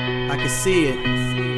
I can see it.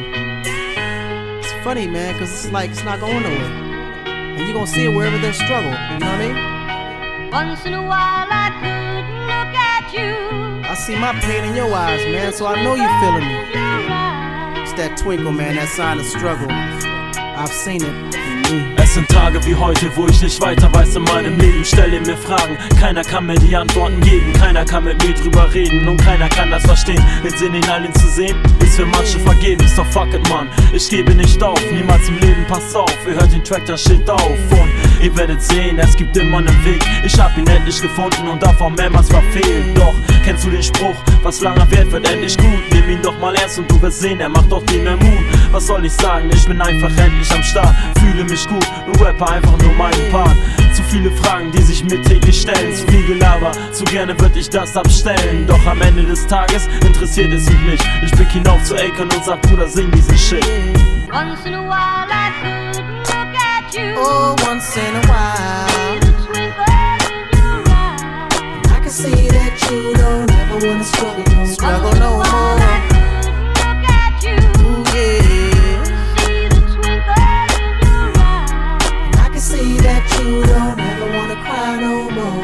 It's funny, man, cause it's like it's not going nowhere. And you're gonna see it wherever there's struggle, you know what I mean? Once in a while I could look at you. I see my pain in your eyes, man, so I know you feeling me. It's that twinkle, man, that sign of struggle. I've seen it. Es sind Tage wie heute, wo ich nicht weiter weiß in meinem Leben. Stelle mir Fragen, keiner kann mir die Antworten geben. Keiner kann mit mir drüber reden und keiner kann das verstehen. Den Sinn in allen zu sehen, ist für manche vergebens. Doch fuck it, man, ich gebe nicht auf. Niemals im Leben, pass auf. Ihr hört den Track, dann steht auf. Und ihr werdet sehen, es gibt immer einen Weg. Ich hab ihn endlich gefunden und davon mehrmals verfehlt. Doch, kennst du den Spruch, was langer wird, wird endlich gut. Nimm ihn doch mal ernst und du wirst sehen, er macht doch dir mehr Mut. Was soll ich sagen, ich bin einfach endlich am Start. Fühle mich gut und rappe einfach nur meinen Part. Zu viele Fragen, die sich mir täglich stellen. Zu viel Gelaber, zu gerne würde ich das abstellen. Doch am Ende des Tages interessiert es mich nicht. Ich blick hinauf zu Akon und sag, Bruder, sing diesen Shit. Once in a while I could look at you. Oh, once in a while The twinkle in your eye. I can see that you don't ever wanna struggle no more. Once in a while I could look at you. Ooh, yeah. See the twinkle in your eye. I can see that you don't ever wanna cry no more.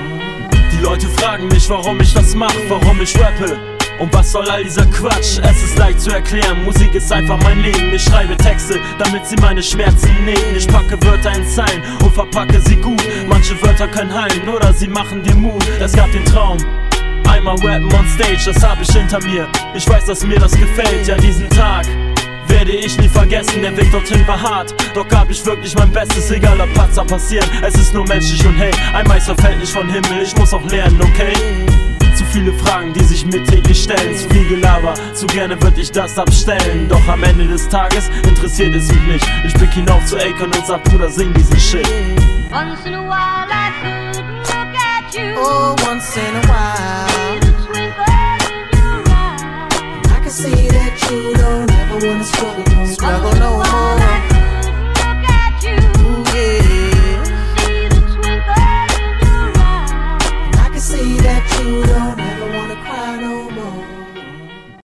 Die Leute fragen mich, warum ich das mach, warum ich rappe. Und was soll all dieser Quatsch? Es ist leicht zu erklären, Musik ist einfach mein Leben. Ich schreibe Texte, damit sie meine Schmerzen nehmen. Ich packe Wörter in Zeilen und verpacke sie gut. Manche Wörter können heilen oder sie machen dir Mut. Es gab den Traum, einmal rappen on stage, das hab ich hinter mir. Ich weiß, dass mir das gefällt, ja diesen Tag werde ich nie vergessen, der Weg dorthin war hart. Doch gab ich wirklich mein Bestes, egal ob Patzer passieren. Es ist nur menschlich und hey, ein Meister fällt nicht von Himmel, ich muss auch lernen, okay? Zu viele Fragen, die sich mir täglich stellen. Zu viel Gelaber, zu gerne würde ich das abstellen. Doch am Ende des Tages interessiert es mich nicht. Ich blick hinauf zu Akon und sag, Bruder, sing diesen Shit. Once in a while I could look at you. Oh, once in a while The twinkle in your eye. I can see that you don't ever wanna struggle no more. Once in a while I